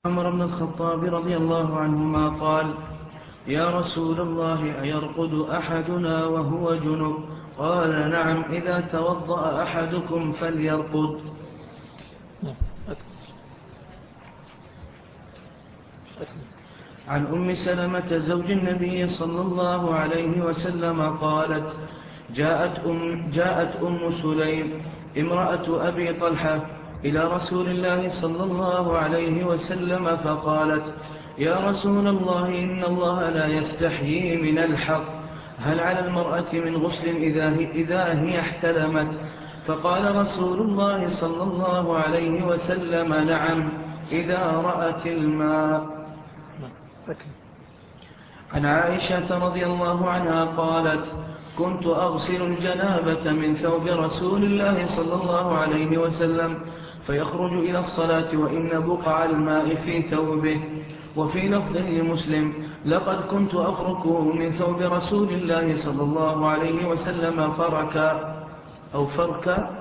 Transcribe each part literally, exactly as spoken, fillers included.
عمر بن الخطاب رضي الله عنهما قال: يا رسول الله، أيرقد أحدنا وهو جنب؟ قال: نعم، إذا توضأ أحدكم فليرقد. عن أم سلمة زوج النبي صلى الله عليه وسلم قالت: جاءت أم, جاءت أم سليم امرأة أبي طلحة إلى رسول الله صلى الله عليه وسلم فقالت: يا رسول الله، إن الله لا يستحيي من الحق، هل على المرأة من غسل إذا هي, إذا هي احتلمت؟ فقال رسول الله صلى الله عليه وسلم: نعم، إذا رأت الماء. عن عائشة رضي الله عنها قالت: كنت أغسل الجنابة من ثوب رسول الله صلى الله عليه وسلم فيخرج إلى الصلاة وإن بقع الماء في ثوبه. وفي لفظ لمسلم: لقد كنت أفركه من ثوب رسول الله صلى الله عليه وسلم فركا أو فركا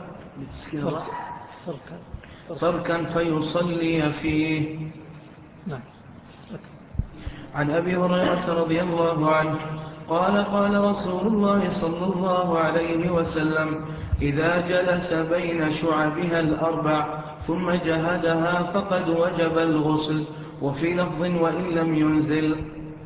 فركا فيصلي فيه. نعم. عن أبي هريرة رضي الله عنه قال: قال رسول الله صلى الله عليه وسلم: إذا جلس بين شعبها الأربع ثم جهدها فقد وجب الغسل. وفي لفظ: وإن لم ينزل.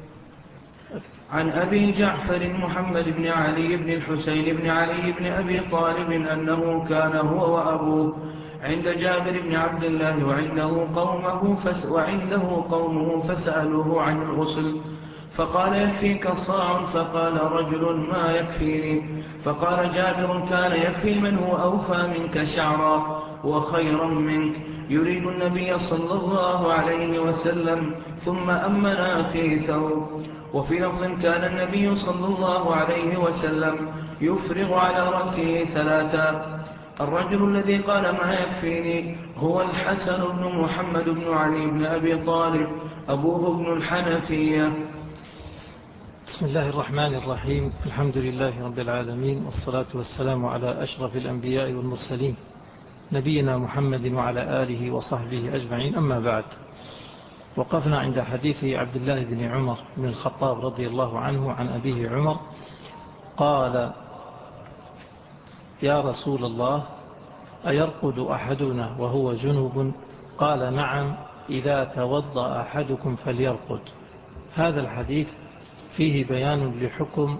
عن أبي جعفر محمد بن علي بن الحسين بن علي بن أبي طالب أنه كان هو وأبوه عند جابر بن عبد الله وعنده قومه, فس وعنده قومه فسألوه عن الغسل فقال: يكفيك صاع. فقال رجل: ما يكفيني؟ فقال جابر: كان يكفي من هو أوفى منك شعرا وخيرا منك. يريد النبي صلى الله عليه وسلم ثم أمنا في ثوب. وفي لفظ: كان النبي صلى الله عليه وسلم يفرغ على رأسه ثلاثا. الرجل الذي قال ما يكفيني هو الحسن بن محمد بن علي بن أبي طالب أبوه ابن الحنفية. بسم الله الرحمن الرحيم. الحمد لله رب العالمين، والصلاة والسلام على أشرف الأنبياء والمرسلين نبينا محمد وعلى آله وصحبه أجمعين. أما بعد، وقفنا عند حديث عبد الله بن عمر بن الخطاب رضي الله عنه عن أبيه عمر قال: يا رسول الله، أيرقد أحدنا وهو جنوب؟ قال: نعم، إذا توضأ أحدكم فليرقد. هذا الحديث فيه بيان لحكم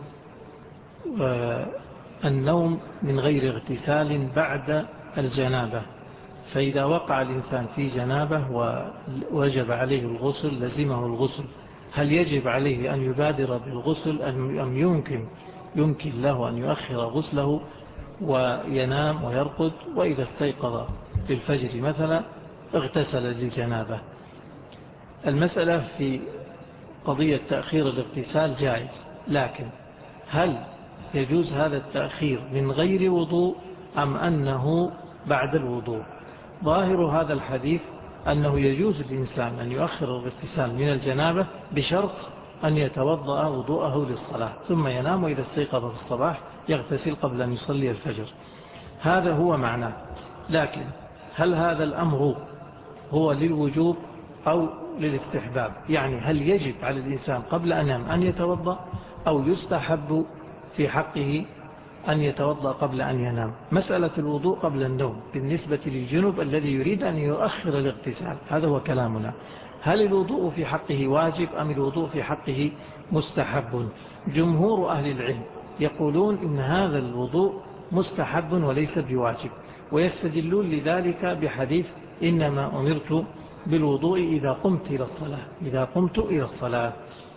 النوم من غير اغتسال بعد الجنابة. فإذا وقع الإنسان في جنابة ووجب عليه الغسل لزمه الغسل، هل يجب عليه أن يبادر بالغسل أم يمكن يمكن له أن يؤخر غسله وينام ويرقد؟ وإذا استيقظ في الفجر مثلا اغتسل للجنابة. المسألة في قضية تأخير الاغتسال جائز، لكن هل يجوز هذا التأخير من غير وضوء أم أنه بعد الوضوء؟ ظاهر هذا الحديث أنه يجوز الإنسان أن يؤخر الاغتسال من الجنابة بشرط أن يتوضأ وضوءه للصلاة ثم ينام، وإذا استيقظ في الصباح يغتسل قبل أن يصلي الفجر. هذا هو معناه. لكن هل هذا الأمر هو للوجوب أو للاستحباب؟ يعني هل يجب على الإنسان قبل أن ينام أن يتوضأ أو يستحب في حقه أن يتوضأ قبل أن ينام؟ مسألة الوضوء قبل النوم بالنسبة للجنوب الذي يريد أن يؤخر الاغتسال، هذا هو كلامنا. هل الوضوء في حقه واجب أم الوضوء في حقه مستحب؟ جمهور أهل العلم يقولون إن هذا الوضوء مستحب وليس بواجب، ويستدلون لذلك بحديث: إنما أمرت بالوضوء إذا قمت إلى الصلاة إذا قمت إلى الصلاة.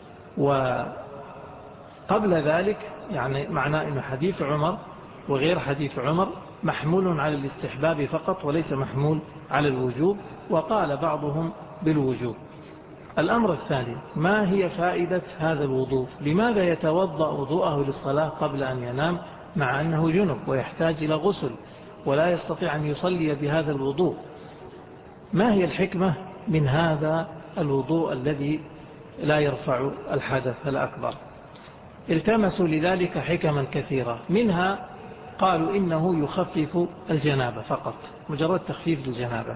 وقبل ذلك يعني معنى أن حديث عمر وغير حديث عمر محمول على الاستحباب فقط وليس محمول على الوجوب، وقال بعضهم بالوجوب. الأمر الثاني: ما هي فائدة هذا الوضوء؟ لماذا يتوضأ وضوءه للصلاة قبل أن ينام مع أنه جنب ويحتاج إلى غسل ولا يستطيع أن يصلي بهذا الوضوء؟ ما هي الحكمة من هذا الوضوء الذي لا يرفع الحدث الأكبر؟ التمسوا لذلك حكما كثيرة، منها قالوا إنه يخفف الجنابة فقط، مجرد تخفيف الجنابة.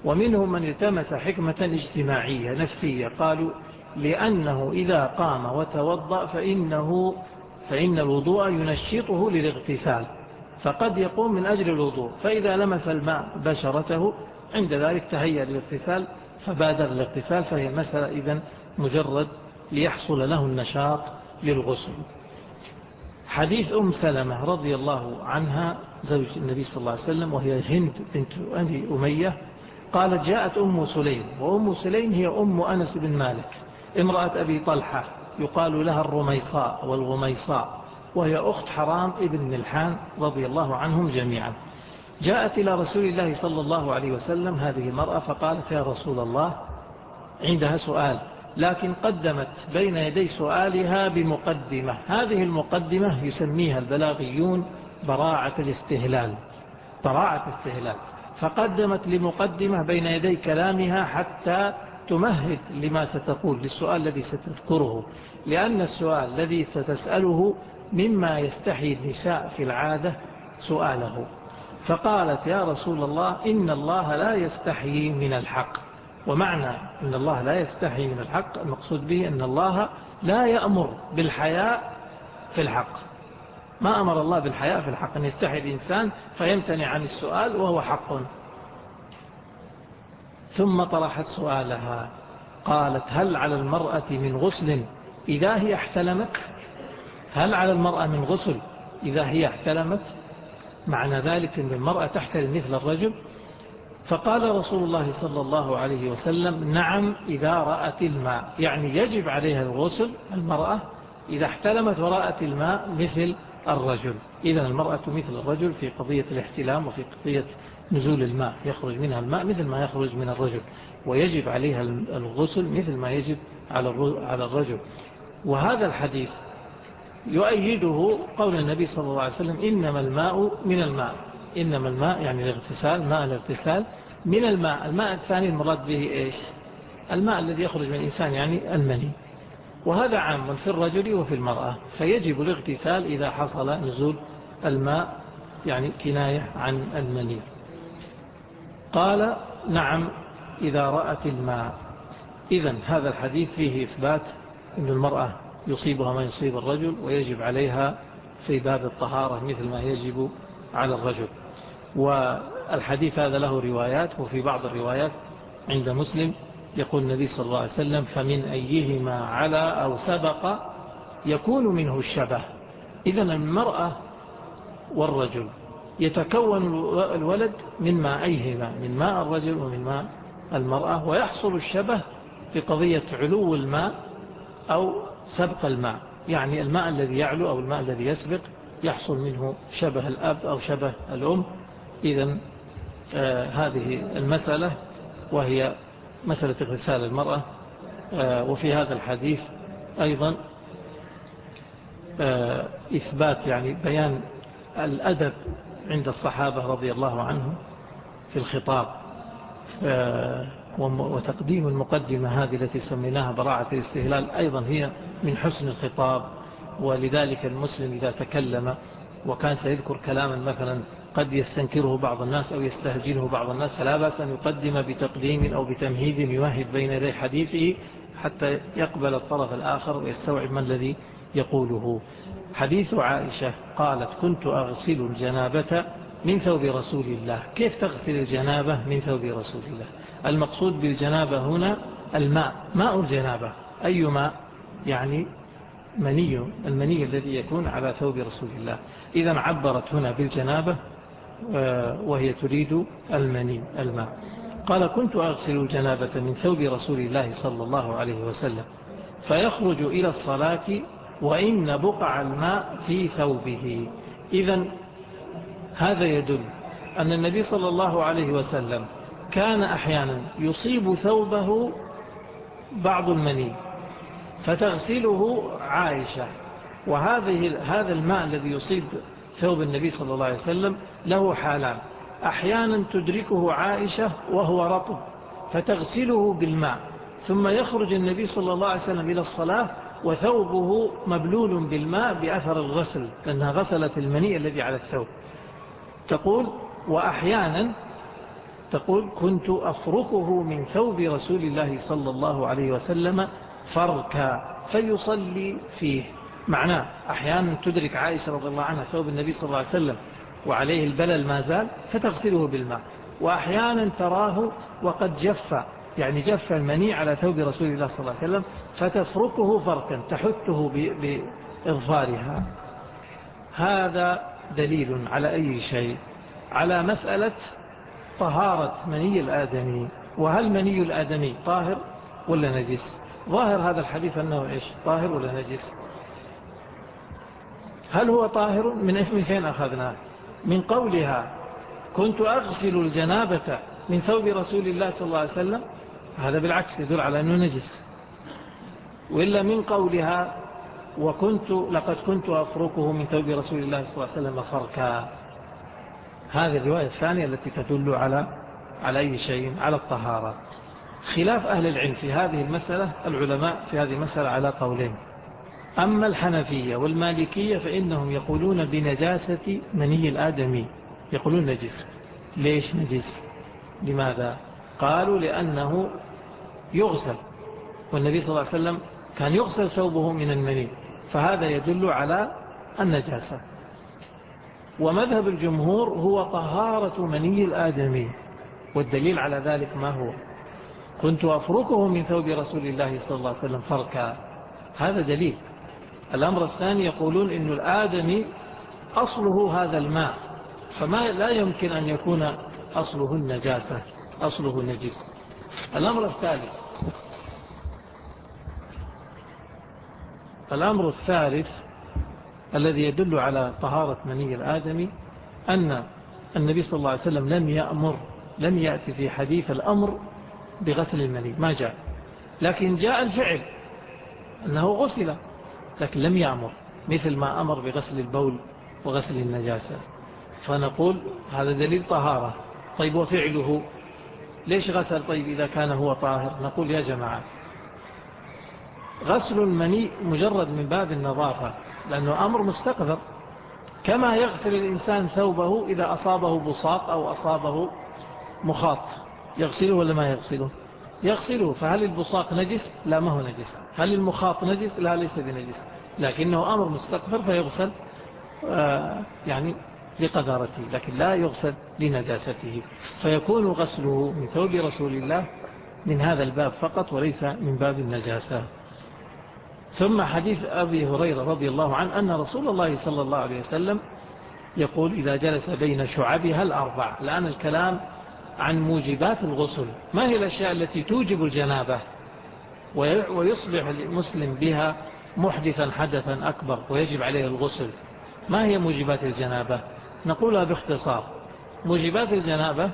ومنهم من التمس حكمة اجتماعية نفسية، قالوا لأنه إذا قام وتوضأ فإنه فإن الوضوء ينشطه للاغتسال، فقد يقوم من أجل الوضوء، فإذا لمس الماء بشرته عند ذلك تهيأ للاغتسال فبادر الاغتسال، فهي مسألة إذن مجرد ليحصل له النشاط للغسل. حديث أم سلمة رضي الله عنها زوج النبي صلى الله عليه وسلم، وهي هند بنت أبي أمية، قالت جاءت أم سليم، وأم سليم هي أم أنس بن مالك امرأة أبي طلحة، يقال لها الرميصاء والغميصاء، وهي أخت حرام ابن ملحان رضي الله عنهم جميعا. جاءت إلى رسول الله صلى الله عليه وسلم هذه المرأة فقالت يا رسول الله، عندها سؤال، لكن قدمت بين يدي سؤالها بمقدمة، هذه المقدمة يسميها البلاغيون براعة الاستهلال، براعة استهلال، فقدمت لمقدمة بين يدي كلامها حتى تمهد لما ستقول، للسؤال الذي ستذكره، لأن السؤال الذي ستسأله مما يستحي النساء في العادة سؤاله. فقالت يا رسول الله إن الله لا يستحيي من الحق. ومعنى إن الله لا يستحيي من الحق المقصود به أن الله لا يأمر بالحياء في الحق، ما أمر الله بالحياء في الحق، أن يستحي الإنسان فيمتنع عن السؤال وهو حق. ثم طرحت سؤالها قالت هل على المرأة من غسل إذا هي احتلمت؟ هل على المرأة من غسل إذا هي احتلمت؟ معنى ذلك أن المرأة تحتلم مثل الرجل؟ فقال رسول الله صلى الله عليه وسلم نعم إذا رأت الماء، يعني يجب عليها الغسل المرأة إذا احتلمت ورأت الماء مثل الرجل. إذن المرأة مثل الرجل في قضية الاحتلام وفي قضية نزول الماء، يخرج منها الماء مثل ما يخرج من الرجل، ويجب عليها الغسل مثل ما يجب على الرجل. وهذا الحديث يؤيده قول النبي صلى الله عليه وسلم إنما الماء من الماء، إنما الماء يعني الاغتسال، ماء الاغتسال من الماء. الماء الثاني المراد به إيش؟ الماء الذي يخرج من الإنسان يعني المني، وهذا عام في الرجل وفي المرأة، فيجب الاغتسال إذا حصل نزول الماء يعني كناية عن المني. قال نعم إذا رأت الماء. إذن هذا الحديث فيه إثبات أن المرأة يصيبها ما يصيب الرجل، ويجب عليها في باب الطهارة مثل ما يجب على الرجل. والحديث هذا له روايات، وفي بعض الروايات عند مسلم يقول النبي صلى الله عليه وسلم فمن أيهما على أو سبق يكون منه الشبه. إذن المرأة والرجل يتكون الولد من ماءيهما، من ماء الرجل ومن ماء المرأة، ويحصل الشبه في قضية علو الماء أو سبق الماء، يعني الماء الذي يعلو أو الماء الذي يسبق يحصل منه شبه الأب أو شبه الأم. إذن آه هذه المسألة وهي مسألة اغتسال المرأة. آه وفي هذا الحديث أيضا آه إثبات يعني بيان الأدب عند الصحابة رضي الله عنهم في الخطاب، آه وتقديم المقدمة هذه التي سميناها براعة الاستهلال أيضا هي من حسن الخطاب. ولذلك المسلم إذا تكلم وكان سيذكر كلاما مثلا قد يستنكره بعض الناس أو يستهجنه بعض الناس، فلا بأس أن يقدم بتقديم أو بتمهيد يمهد بين يدي حديثه حتى يقبل الطرف الآخر ويستوعب ما الذي يقوله. حديث عائشة قالت كنت أغسل الجنابة من ثوب رسول الله. كيف تغسل الجنابة من ثوب رسول الله؟ المقصود بالجنابة هنا الماء، ماء الجنابة. أي ماء؟ يعني مني، المني الذي يكون على ثوب رسول الله. إذا عبرت هنا بالجنابة وهي تريد المني الماء. قال كنت أغسل الجنابة من ثوب رسول الله صلى الله عليه وسلم فيخرج إلى الصلاة وإن بقع الماء في ثوبه. إذا هذا يدل أن النبي صلى الله عليه وسلم كان أحيانا يصيب ثوبه بعض المني فتغسله عائشة، وهذه هذا الماء الذي يصيب ثوب النبي صلى الله عليه وسلم له حالان، أحيانا تدركه عائشة وهو رطب فتغسله بالماء، ثم يخرج النبي صلى الله عليه وسلم إلى الصلاة وثوبه مبلول بالماء بأثر الغسل، لأنها غسلت المني الذي على الثوب. تقول وأحيانا تقول كنت أفركه من ثوب رسول الله صلى الله عليه وسلم فركا فيصلي فيه. معناه أحيانا تدرك عائشة رضي الله عنها ثوب النبي صلى الله عليه وسلم وعليه البلل ما زال فتغسله بالماء، وأحيانا تراه وقد جف، يعني جف المني على ثوب رسول الله صلى الله عليه وسلم فتفركه فركا تحته بإظفارها. هذا دليل على أي شيء؟ على مسألة طهارة مني الآدمي. وهل مني الآدمي طاهر ولا نجس؟ ظاهر هذا الحديث أنه إيش؟ طاهر ولا نجس؟ هل هو طاهر؟ من فين أخذناه؟ من قولها كنت أغسل الجنابة من ثوب رسول الله صلى الله عليه وسلم، هذا بالعكس يدل على أنه نجس. وإلا من قولها وكنت لقد كنت أفركه من ثوب رسول الله صلى الله عليه وسلم فركا، هذه الرواية الثانية التي تدل على على أي شيء؟ على الطهارة. خلاف أهل العلم في هذه المسألة، العلماء في هذه المسألة على قولين. أما الحنفية والمالكية فإنهم يقولون بنجاسة مني الآدمي، يقولون نجس. ليش نجس؟ لماذا؟ قالوا لأنه يغسل، والنبي صلى الله عليه وسلم كان يغسل ثوبه من المني، فهذا يدل على النجاسة. ومذهب الجمهور هو طهارة مني الآدمي، والدليل على ذلك ما هو؟ كنت أفركه من ثوب رسول الله صلى الله عليه وسلم فركا، هذا دليل. الأمر الثاني يقولون إن الآدمي أصله هذا الماء، فما لا يمكن أن يكون أصله النجاسة، أصله نجس. الأمر الثالث الأمر الثالث الذي يدل على طهارة مني الآدمي أن النبي صلى الله عليه وسلم لم يأمر، لم يأتي في حديث الأمر بغسل المني، ما جاء، لكن جاء الفعل أنه غسل، لكن لم يأمر، مثل ما أمر بغسل البول وغسل النجاسة. فنقول هذا دليل طهارة. طيب وفعله ليش غسل؟ طيب إذا كان هو طاهر. نقول يا جماعة غسل المني مجرد من باب النظافة، لأنه أمر مستقذر، كما يغسل الإنسان ثوبه إذا أصابه بصاق أو أصابه مخاط، يغسله ولا ما يغسله؟ يغسله. فهل البصاق نجس؟ لا، ما هو نجس. هل المخاط نجس؟ لا، ليس بنجس، لكنه أمر مستقذر فيغسل آه يعني لقذارته، لكن لا يغسل لنجاسته، فيكون غسله من ثوب رسول الله من هذا الباب فقط وليس من باب النجاسة. ثم حديث أبي هريرة رضي الله عنه أن رسول الله صلى الله عليه وسلم يقول إذا جلس بين شعبها الأربع. الآن الكلام عن موجبات الغسل، ما هي الأشياء التي توجب الجنابة ويصبح المسلم بها محدثا حدثا أكبر ويجب عليه الغسل؟ ما هي موجبات الجنابة؟ نقولها باختصار. موجبات الجنابة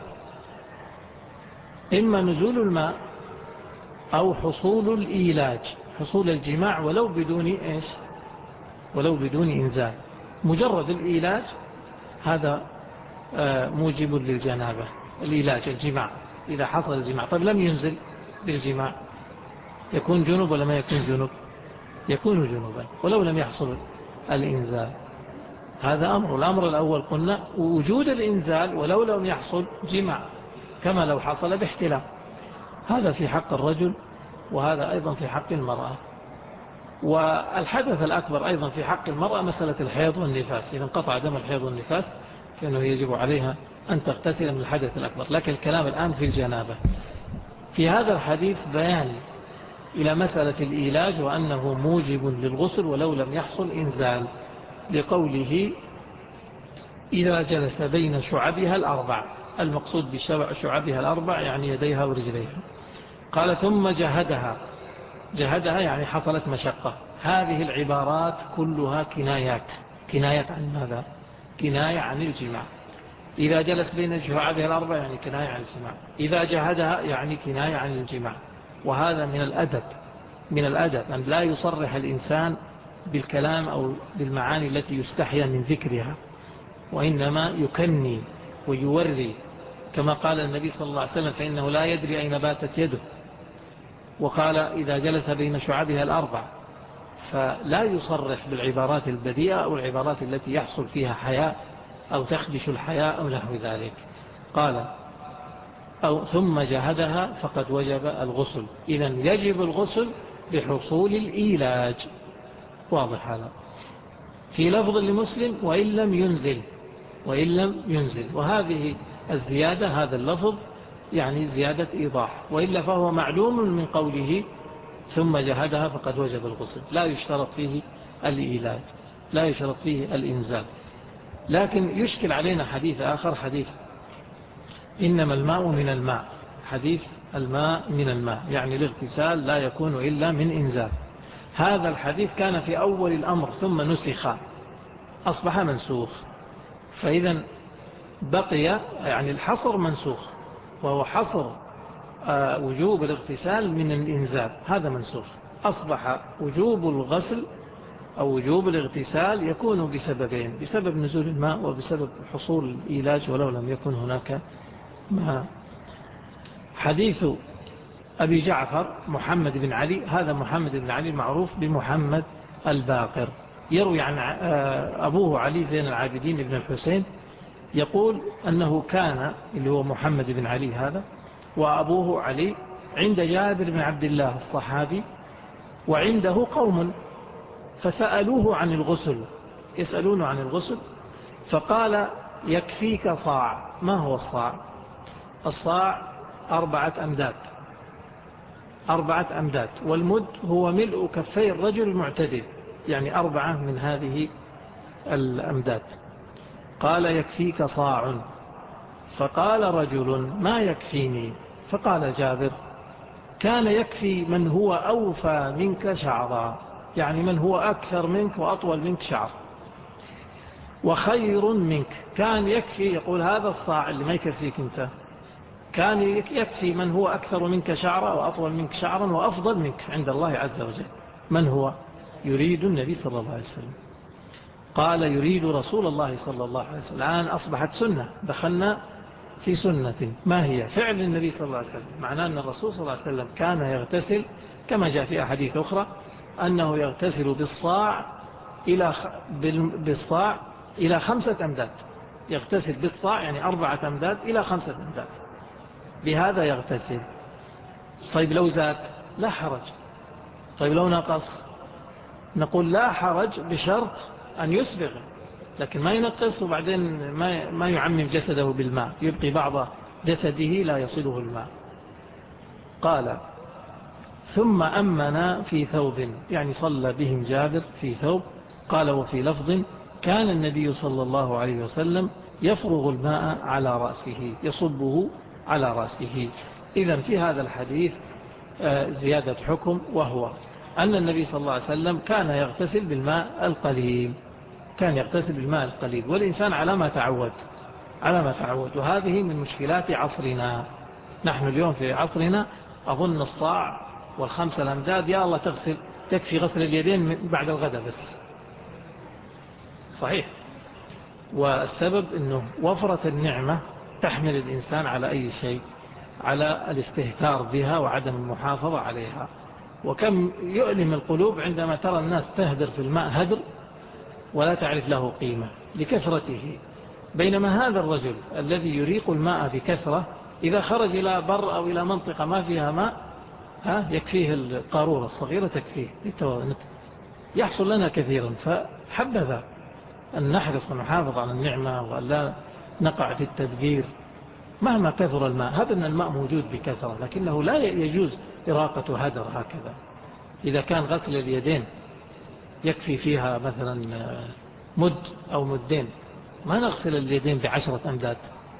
إما نزول الماء أو حصول الإيلاج، حصول الجماع ولو بدون إيش؟ ولو بدون إنزال. مجرد الإيلاج هذا موجب للجنابة، الإيلاج الجماع، إذا حصل الجماع. طيب لم ينزل بالجماع يكون جنوب ولا ما يكون جنوب؟ يكون جنوبا ولو لم يحصل الإنزال. هذا أمر. الأمر الأول قلنا وجود الإنزال ولو لم يحصل جماع، كما لو حصل باحتلام. هذا في حق الرجل، وهذا أيضا في حق المرأة. والحدث الأكبر أيضا في حق المرأة مسألة الحيض والنفاس، إذا انقطع دم الحيض والنفاس فإنه يجب عليها أن تغتسل من الحدث الأكبر. لكن الكلام الآن في الجنابة. في هذا الحديث بيان إلى مسألة الإيلاج وأنه موجب للغسل ولو لم يحصل إنزال، لقوله إذا جلس بين شعبها الأربع. المقصود بشعبها الأربع يعني يديها ورجليها. قال ثم جهدها. جهدها يعني حصلت مشقة. هذه العبارات كلها كنايات. كنايات عن ماذا؟ كناية عن الجماع. إذا جلس بين شعبها الأربع يعني كناية عن الجماع، إذا جهدها يعني كناية عن الجماع. وهذا من الأدب، من الأدب أن لا يصرح الإنسان بالكلام أو بالمعاني التي يستحيا من ذكرها، وإنما يكني ويوري، كما قال النبي صلى الله عليه وسلم فإنه لا يدري أين باتت يده. وقال إذا جلس بين شعبها الأربع، فلا يصرح بالعبارات البذيئة أو العبارات التي يحصل فيها حياء أو تخدش الحياء أو نحو ذلك. قال أو ثم جهدها فقد وجب الغسل. إذن يجب الغسل بحصول الإيلاج. واضح هذا. في لفظ لمسلم وإن لم ينزل، وإن لم ينزل، وهذه الزيادة هذا اللفظ يعني زيادة إيضاح، وإلا فهو معلوم من قوله ثم جهدها فقد وجب الغسل، لا يشترط فيه الإيلاج، لا يشترط فيه الإنزال. لكن يشكل علينا حديث آخر، حديث إنما الماء من الماء، حديث الماء من الماء يعني الاغتسال لا يكون إلا من إنزال. هذا الحديث كان في أول الأمر ثم نسخ، أصبح منسوخ. فإذا بقي يعني الحصر منسوخ، وهو حصر وجوب الاغتسال من الإنزال، هذا منسوخ. أصبح وجوب الغسل أو وجوب الاغتسال يكون بسببين، بسبب نزول الماء وبسبب حصول الإيلاج ولو لم يكن هناك ماء. حديث أبي جعفر محمد بن علي، هذا محمد بن علي معروف بمحمد الباقر، يروي عن أبوه علي زين العابدين بن الحسين، يقول أنه كان اللي هو محمد بن علي هذا وأبوه علي عند جابر بن عبد الله الصحابي، وعنده قوم فسألوه عن الغسل، يسألونه عن الغسل، فقال يكفيك صاع. ما هو الصاع؟ الصاع أربعة أمداد، أربعة أمداد، والمد هو ملء كفي الرجل المعتدل، يعني أربعة من هذه الأمداد. قال يكفيك صاع. فقال رجل ما يكفيني؟ فقال جابر كان يكفي من هو أوفى منك شعرا، يعني من هو أكثر منك وأطول منك شعر، وخير منك. كان يكفي، يقول هذا الصاع اللي ما يكفيك أنت، كان يكفي من هو أكثر منك شعرا وأطول منك شعرا وأفضل منك عند الله عز وجل. من هو؟ يريد النبي صلى الله عليه وسلم. قال يريد رسول الله صلى الله عليه وسلم. الآن أصبحت سنة، دخلنا في سنة. ما هي؟ فعل النبي صلى الله عليه وسلم. معناه أن الرسول صلى الله عليه وسلم كان يغتسل كما جاء في أحاديث أخرى أنه يغتسل بالصاع إلى بالصاع إلى خمسة أمداد، يغتسل بالصاع يعني أربعة أمداد إلى خمسة أمداد، بهذا يغتسل. طيب لو زاد لا حرج. طيب لو نقص نقول لا حرج بشرط أن يسبغ، لكن ما ينقص وبعدين ما ما يعمم جسده بالماء، يبقي بعض جسده لا يصله الماء. قال ثم أمنا في ثوب، يعني صلى بهم جابر في ثوب. قال وفي لفظ كان النبي صلى الله عليه وسلم يفرغ الماء على رأسه، يصبه على رأسه. إذن في هذا الحديث زيادة حكم، وهو أن النبي صلى الله عليه وسلم كان يغتسل بالماء القليل، كان يغتسل بالماء القليل، والإنسان على ما تعود، على ما تعود. وهذه من مشكلات عصرنا. نحن اليوم في عصرنا أظن الصاع والخمسة الأمداد يا الله تغسل، تكفي غسل اليدين بعد الغداء بس. صحيح. والسبب أنه وفرة النعمة تحمل الإنسان على أي شيء، على الاستهتار بها وعدم المحافظة عليها. وكم يؤلم القلوب عندما ترى الناس تهدر في الماء هدر ولا تعرف له قيمة لكثرته، بينما هذا الرجل الذي يريق الماء بكثرة إذا خرج إلى بر أو إلى منطقة ما فيها ماء ها يكفيه القارورة الصغيرة تكفيه، يحصل لنا كثيرا. فحبذا أن نحرص ونحافظ على النعمة وأن لا نقع في التدبير مهما كثر الماء. هذا أن الماء موجود بكثرة، لكنه لا يجوز إراقة هدر هكذا. إذا كان غسل اليدين يكفي فيها مثلا مد أو مدين، ما نغسل اليدين بعشرة أمداد،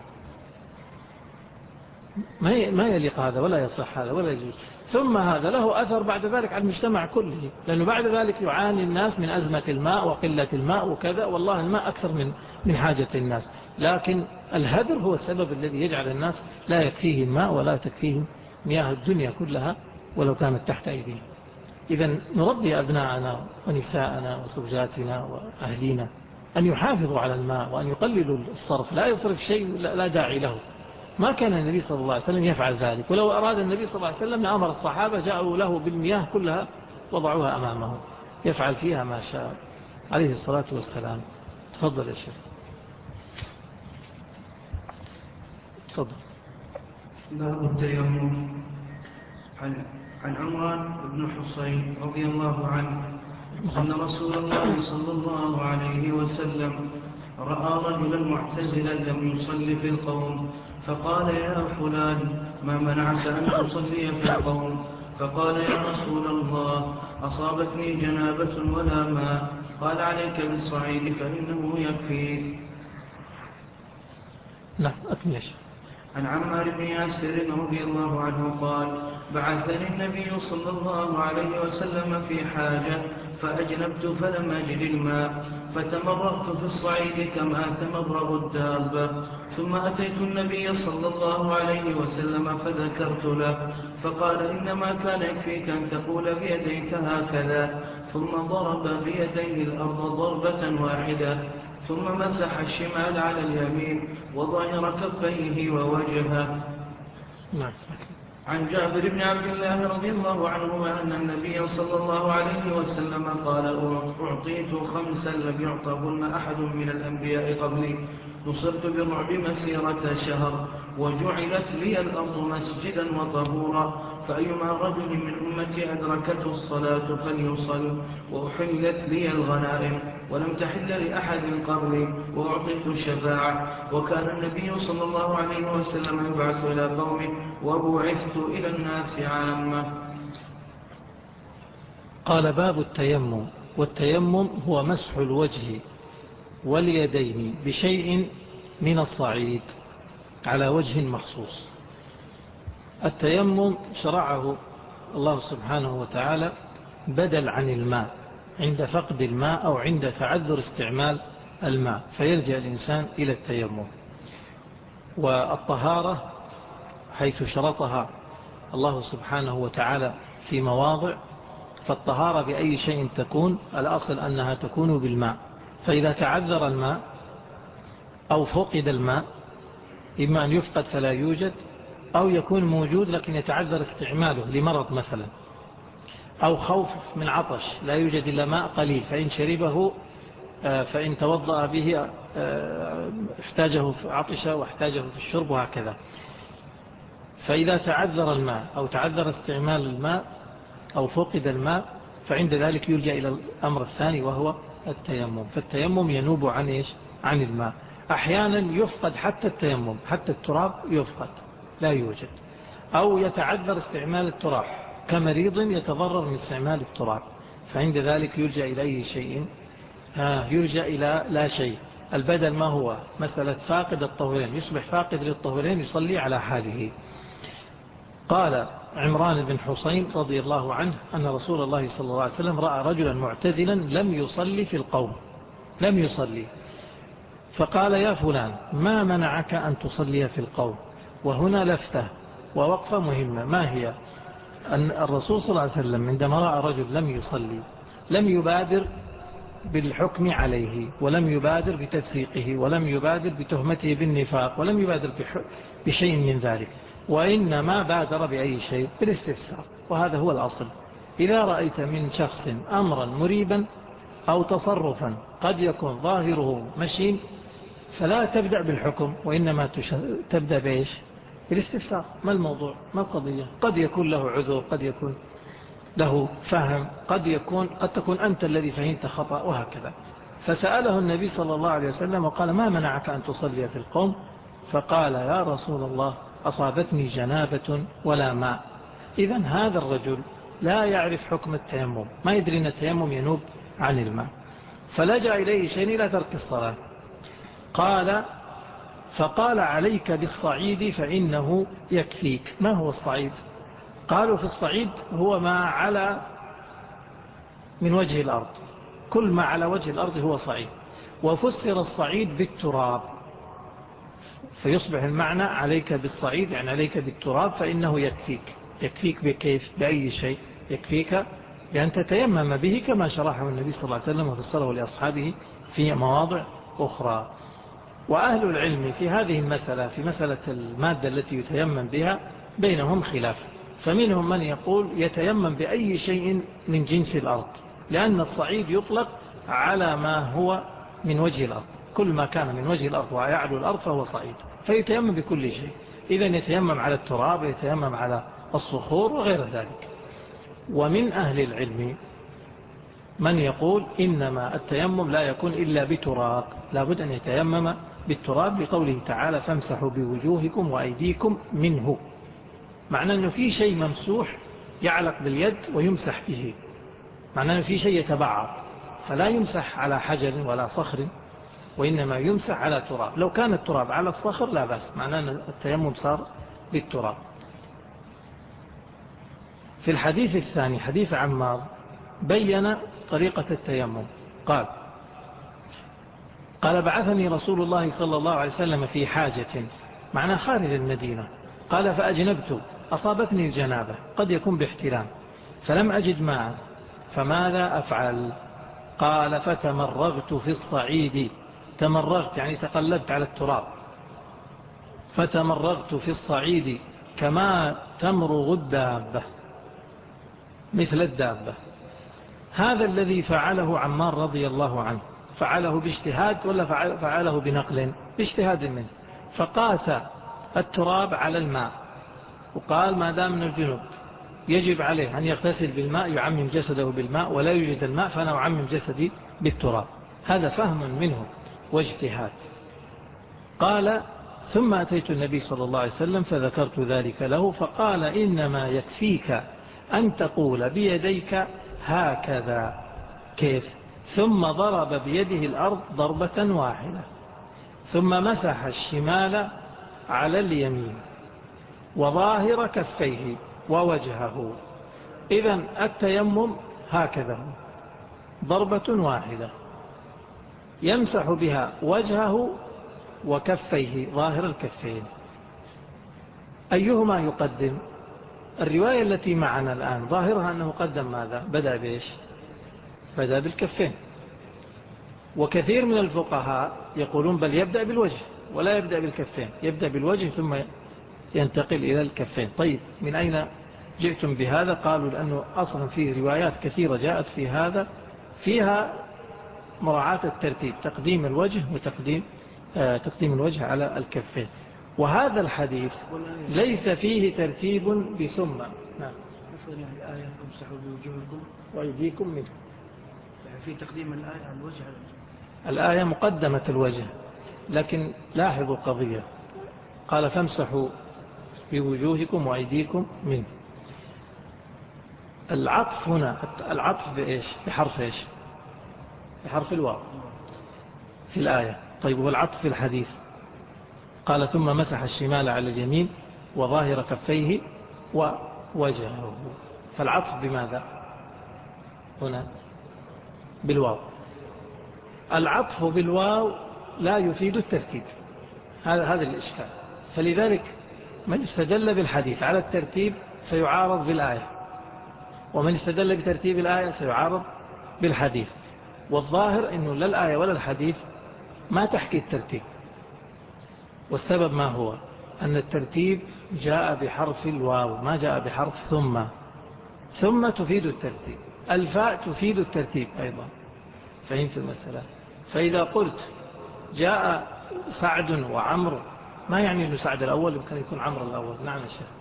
ما يليق هذا ولا يصح هذا ولا يجوز. ثم هذا له أثر بعد ذلك على المجتمع كله، لأنه بعد ذلك يعاني الناس من أزمة الماء وقلة الماء وكذا، والله الماء أكثر من من حاجة الناس، لكن الهدر هو السبب الذي يجعل الناس لا يكفيهم ماء ولا تكفيهم مياه الدنيا كلها ولو كانت تحت أيديهم. إذن نربي أبناءنا ونساءنا وزوجاتنا وأهلينا أن يحافظوا على الماء وأن يقللوا الصرف، لا يصرف شيء لا داعي له. ما كان النبي صلى الله عليه وسلم يفعل ذلك، ولو أراد النبي صلى الله عليه وسلم لأمر الصحابة جاءوا له بالمياه كلها وضعوها أمامه، يفعل فيها ما شاء عليه الصلاة والسلام. تفضل يا شيخ. تفضل. باب التيمم. عن عن عمران بن حصين رضي الله عنه أن رسول الله صلى الله عليه وسلم رأى رجلا معتزلا لم يصلي في القوم فقال يا فلان ما منعك أن تصلي في القوم؟ فقال يا رسول الله أصابتني جنابة ولا ماء. قال عليك بالصعيد فإنه يكفيك. نعم أكمل. عن عمار بن ياسر رضي الله عنه قال بعثني النبي صلى الله عليه وسلم في حاجة فأجنبت فلم أجد الماء فتمرغت في الصعيد كما تمرغ الدابة ثم أتيت النبي صلى الله عليه وسلم فذكرت له فقال إنما كان يكفيك أن تقول بيديك هكذا ثم ضرب بيديه الأرض ضربة واحدة ثم مسح الشمال على اليمين وظهر كفيه ووجهه. نعم. عن جابر بن عبد الله رضي الله عنهما أن النبي صلى الله عليه وسلم قال أعطيت خمسا لم يعطهن أحد من الأنبياء قبلي نصرت بالرعب مسيرة شهر وجعلت لي الأرض مسجدا وطهورا فأيما رجل من أمتي أدركته الصلاة فليصل وأحلت لي الغنائم ولم تحل لأحد قبلي وأعطيت الشفاعة. وكان النبي صلى الله عليه وسلم يبعث إلى قومه وبعثت إلى الناس عامة. قال باب التيمم. والتيمم هو مسح الوجه واليدين بشيء من الصعيد على وجه مخصوص. التيمم شرعه الله سبحانه وتعالى بدل عن الماء عند فقد الماء أو عند تعذر استعمال الماء فيلجأ الإنسان إلى التيمم. والطهارة حيث شرطها الله سبحانه وتعالى في مواضع فالطهارة بأي شيء تكون الأصل أنها تكون بالماء. فإذا تعذر الماء أو فقد الماء إما أن يفقد فلا يوجد أو يكون موجود لكن يتعذر استعماله لمرض مثلا أو خوف من عطش لا يوجد إلا ماء قليل فإن شربه فإن توضأ به احتاجه في عطشه واحتاجه في الشرب وهكذا. فإذا تعذر الماء أو تعذر استعمال الماء أو فقد الماء فعند ذلك يلجأ إلى الأمر الثاني وهو التيمم. فالتيمم ينوب عن إيش؟ عن الماء. أحيانا يفقد حتى التيمم حتى التراب يفقد لا يوجد أو يتعذر استعمال التراب كمريض يتضرر من استعمال التراب فعند ذلك يلجأ إلى أي شيء يلجأ إلى لا شيء. البدل ما هو مسألة فاقد الطهورين يصبح فاقد للطهورين يصلي على حاله. قال عمران بن حصين رضي الله عنه أن رسول الله صلى الله عليه وسلم رأى رجلا معتزلا لم يصلي في القوم لم يصلي فقال يا فلان ما منعك أن تصلي في القوم؟ وهنا لفتة ووقفة مهمة. ما هي؟ أن الرسول صلى الله عليه وسلم عندما رأى رجل لم يصلي لم يبادر بالحكم عليه ولم يبادر بتفسيقه ولم يبادر بتهمته بالنفاق ولم يبادر بشيء من ذلك وإنما بادر بأي شيء بالاستفسار. وهذا هو الأصل. إذا رأيت من شخص أمرا مريبا أو تصرفا قد يكون ظاهره مشين فلا تبدأ بالحكم وإنما تبدأ بإيش؟ بالاستفسار. ما الموضوع؟ ما القضية؟ قد يكون له عذر قد يكون له فهم قد يكون قد تكون أنت الذي فهمت خطأ وهكذا. فسأله النبي صلى الله عليه وسلم وقال ما منعك أن تصلي في القوم؟ فقال يا رسول الله أصابتني جنابة ولا ماء. إذن هذا الرجل لا يعرف حكم التيمم ما يدري أن التيمم ينوب عن الماء فلجأ إليه شيء إلى ترك الصلاة. قال فقال عليك بالصعيد فإنه يكفيك. ما هو الصعيد؟ قالوا في الصعيد هو ما على من وجه الأرض كل ما على وجه الأرض هو صعيد. وفسر الصعيد بالتراب فيصبح المعنى عليك بالصعيد يعني عليك بالتراب فإنه يكفيك. يكفيك بكيف؟ بأي شيء؟ يكفيك بأن تتيمم به كما شرحه النبي صلى الله عليه وسلم وفسره لأصحابه في مواضع أخرى. وأهل العلم في هذه المسألة في مسألة المادة التي يتيمم بها بينهم خلاف. فمنهم من يقول يتيمم بأي شيء من جنس الأرض لأن الصعيد يطلق على ما هو من وجه الأرض كل ما كان من وجه الأرض ويعلو الأرض فهو صعيد فيتيمم بكل شيء إذا يتيمم على التراب، يتيمم على الصخور وغير ذلك. ومن أهل العلم من يقول إنما التيمم لا يكون إلا بتراب، لابد أن يتيمم بالتراب لقوله تعالى فامسحوا بوجوهكم وأيديكم منه، معنى أنه في شيء ممسوح يعلق باليد ويمسح به، معنى أنه في شيء يتبعض، فلا يمسح على حجر ولا صخر، وإنما يمسح على تراب. لو كان التراب على الصخر لا بأس، معنى أن التيمم صار بالتراب. في الحديث الثاني حديث عمار بين طريقة التيمم، قال قال بعثني رسول الله صلى الله عليه وسلم في حاجة، معنى خارج المدينة، قال فأجنبت، أصابتني الجنابة، قد يكون باحتلام، فلم أجد ماء، فماذا أفعل؟ قال فتمرغت في الصعيد، تمرغت يعني تقلبت على التراب، فتمرغت في الصعيد كما تمرغ الدابة، مثل الدابة. هذا الذي فعله عمار رضي الله عنه، فعله باجتهاد ولا فعله بنقل؟ باجتهاد منه، فقاس التراب على الماء، وقال ما دام من الجنوب يجب عليه أن يغتسل بالماء، يعمم جسده بالماء، ولا يوجد الماء فأنا أعمم جسدي بالتراب. هذا فهم منه واجتهاد. قال ثم أتيت النبي صلى الله عليه وسلم فذكرت ذلك له، فقال إنما يكفيك أن تقول بيديك هكذا. كيف؟ ثم ضرب بيده الأرض ضربة واحدة، ثم مسح الشمال على اليمين وظاهر كفيه ووجهه. إذن التيمم هكذا، ضربة واحدة يمسح بها وجهه وكفيه ظاهر الكفين. أيهما يقدم؟ الرواية التي معنا الآن ظاهرها أنه قدم ماذا؟ بدأ بإيش؟ بدأ بالكفين. وكثير من الفقهاء يقولون بل يبدأ بالوجه ولا يبدأ بالكفين، يبدأ بالوجه ثم ينتقل إلى الكفين. طيب من أين جئتم بهذا؟ قالوا لأنه أصلا فيه روايات كثيرة جاءت في هذا فيها مراعاة الترتيب، تقديم الوجه وتقديم آه تقديم الوجه على الكفين. وهذا الحديث ليس فيه ترتيب بثم. نعم. الآية تمسحوا بوجوهكم وأيديكم منه، في تقديم الآية على الوجه. الآية مقدمة الوجه، لكن لاحظوا قضية، قال فامسحوا بوجوهكم وأيديكم منه. العطف هنا العطف بإيش؟ بحرف إيش؟ بحرف الواو في الآية. طيب والعطف في الحديث قال ثم مسح الشمال على اليمين وظاهر كفيه ووجهه، فالعطف بماذا هنا؟ بالواو. العطف بالواو لا يفيد الترتيب، هذا هذا الإشكال. فلذلك من استدل بالحديث على الترتيب سيعارض بالآية، ومن استدل بترتيب الآية سيعارض بالحديث. والظاهر أنه لا الآية ولا الحديث ما تحكي الترتيب. والسبب ما هو؟ أن الترتيب جاء بحرف الواو ما جاء بحرف ثم. ثم تفيد الترتيب، الفاء تفيد الترتيب أيضا. فهمت المسألة؟ فإذا قلت جاء سعد وعمر ما يعني أنه سعد الأول، يمكن يكون عمر الأول. نعم يا شيخ.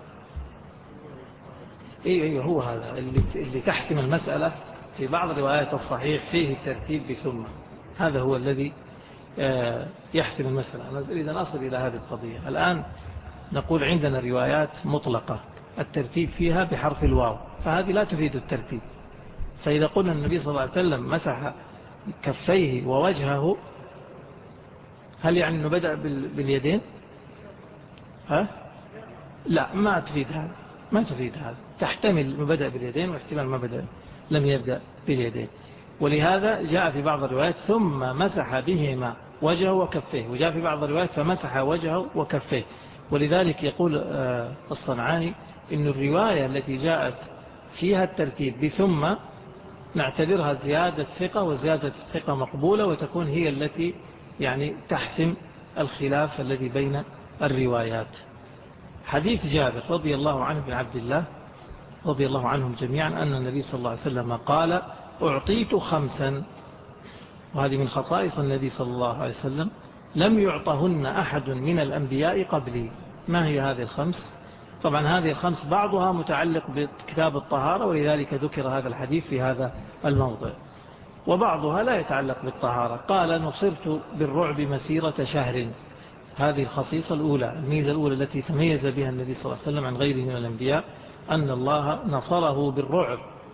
إيه إيه هو هذا اللي, اللي تحكم المسألة. في بعض روايات الصحيح فيه الترتيب بثم، هذا هو الذي يحسم المسألة. أنا أريد أن أصل إلى هذه القضية. الآن نقول عندنا روايات مطلقة الترتيب فيها بحرف الواو، فهذه لا تفيد الترتيب. فإذا قلنا النبي صلى الله عليه وسلم مسح كفيه ووجهه، هل يعني أنه بدأ باليدين؟ ها؟ لا، ما تفيد هذا، ما تفيد هذا. تحتمل ما بدأ باليدين واحتمال ما بدأ لم يبدأ باليدين. ولهذا جاء في بعض الروايات ثم مسح بهما وجهه وكفيه، وجاء في بعض الروايات فمسح وجهه وكفيه. ولذلك يقول الصنعاني إن الرواية التي جاءت فيها الترتيب بثم نعتبرها زيادة ثقة، وزيادة الثقة مقبولة، وتكون هي التي يعني تحسم الخلاف الذي بين الروايات. حديث جابر رضي الله عنه بن عبد الله رضي الله عنهم جميعا أن النبي صلى الله عليه وسلم قال أعطيت خمسا، وهذه من خصائص النبي صلى الله عليه وسلم، لم يعطهن أحد من الأنبياء قبلي. ما هي هذه الخمس؟ طبعا هذه الخمس بعضها متعلق بكتاب الطهارة، ولذلك ذكر هذا الحديث في هذا الموضع، وبعضها لا يتعلق بالطهارة. قال: نصرت بالرعب مسيرة شهر. هذه الخصيصة الأولى، الميزة الأولى التي تميز بها النبي صلى الله عليه وسلم عن غيره من الأنبياء، أن الله نصره بالرعب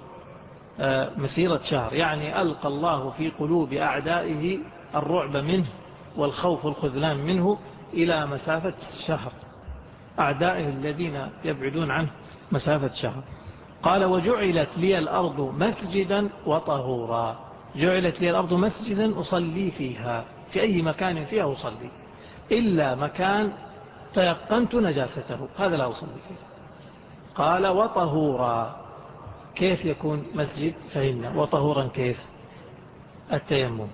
مسيرة شهر، يعني ألقى الله في قلوب أعدائه الرعب منه والخوف والخذلان منه إلى مسافة شهر، أعدائه الذين يبعدون عنه مسافة شهر. قال: وجعلت لي الأرض مسجدا وطهورا. جعلت لي الأرض مسجدا أصلي فيها، في أي مكان فيها أصلي، إلا مكان تيقنت نجاسته هذا لا أصلي فيه. قال: وطهورا. كيف يكون مسجد؟ فهمنا. وطهورا كيف؟ التيمم.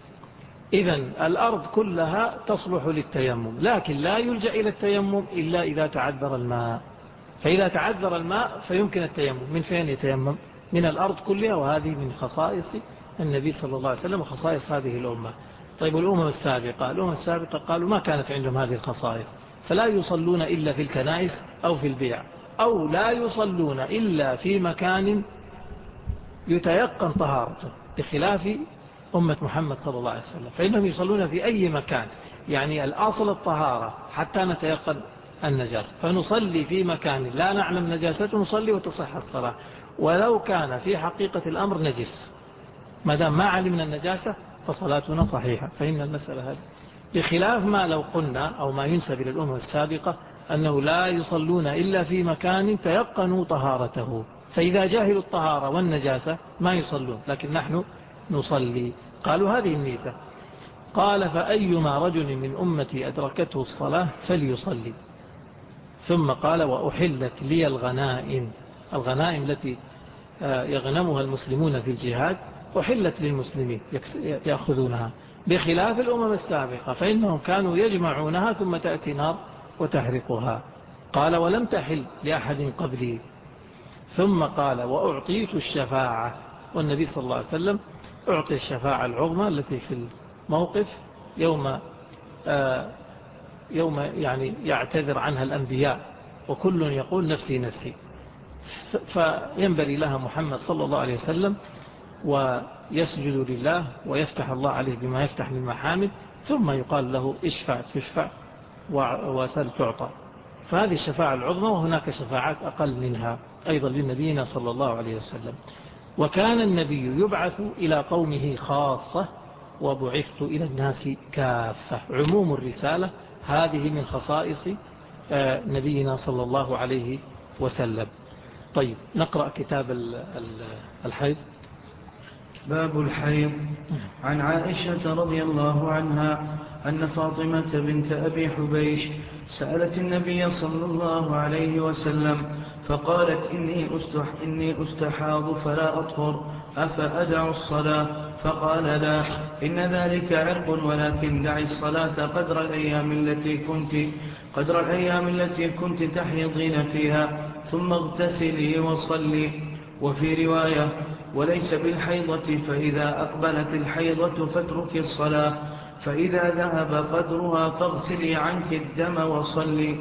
إذن الأرض كلها تصلح للتيمم، لكن لا يلجأ إلى التيمم إلا إذا تعذر الماء. فإذا تعذر الماء فيمكن التيمم. من فين يتيمم؟ من الأرض كلها، وهذه من خصائص النبي صلى الله عليه وسلم وخصائص هذه الأمة. طيب الأمم السابقة الأمم السابقة قالوا ما كانت عندهم هذه الخصائص، فلا يصلون إلا في الكنائس أو في البيع، أو لا يصلون إلا في مكان يتيقن طهارته، بخلاف أمة محمد صلى الله عليه وسلم، فإنهم يصلون في أي مكان، يعني الأصل الطهارة حتى نتيقن النجاسة. فنصلي في مكان لا نعلم نجاسته، نصلي وتصح الصلاة ولو كان في حقيقة الأمر نجس، ما دام ما علمنا النجاسة فصلاتنا صحيحة. فإن المسألة هذه، بخلاف ما لو قلنا أو ما ينسب إلى الأمة السابقة أنه لا يصلون إلا في مكان تيقنوا طهارته، فإذا جاهلوا الطهارة والنجاسة ما يصلون، لكن نحن نصلي. قالوا هذه الميزة. قال: فأيما رجل من أمتي أدركته الصلاة فليصلي. ثم قال: وأحلت لي الغنائم. الغنائم التي يغنمها المسلمون في الجهاد أحلت للمسلمين يأخذونها، بخلاف الأمم السابقة فإنهم كانوا يجمعونها ثم تأتي نار وتحرقها. قال: ولم تحل لأحد قبلي. ثم قال: وأعطيت الشفاعة. والنبي صلى الله عليه وسلم أعطي الشفاعة العظمى التي في الموقف يوم آه يوم يعني يعتذر عنها الأنبياء وكل يقول نفسي نفسي، فينبري لها محمد صلى الله عليه وسلم ويسجد لله ويفتح الله عليه بما يفتح من محامد، ثم يقال له اشفع تشفع وسل تعطى. فهذه الشفاعة العظمى، وهناك شفاعات أقل منها أيضا لنبينا صلى الله عليه وسلم. وكان النبي يبعث إلى قومه خاصة وبعثت إلى الناس كافة. عموم الرسالة هذه من خصائص نبينا صلى الله عليه وسلم. طيب نقرأ كتاب الحيض. باب الحيض. عن عائشة رضي الله عنها أن فاطمة بنت أبي حبيش سألت النبي صلى الله عليه وسلم فقالت: إني, أستح إني أستحاض فلا أطهر أفأدع الصلاة؟ فقال: لا، إن ذلك عرق، ولكن دعي الصلاة قدر الأيام التي كنت قدر الأيام التي كنت تحيضين فيها، ثم اغتسلي وصلي. وفي رواية: وليس بالحيضة، فإذا أقبلت الحيضة فاتركي الصلاة، فإذا ذهب قدرها فاغسلي عنك الدم وصلي.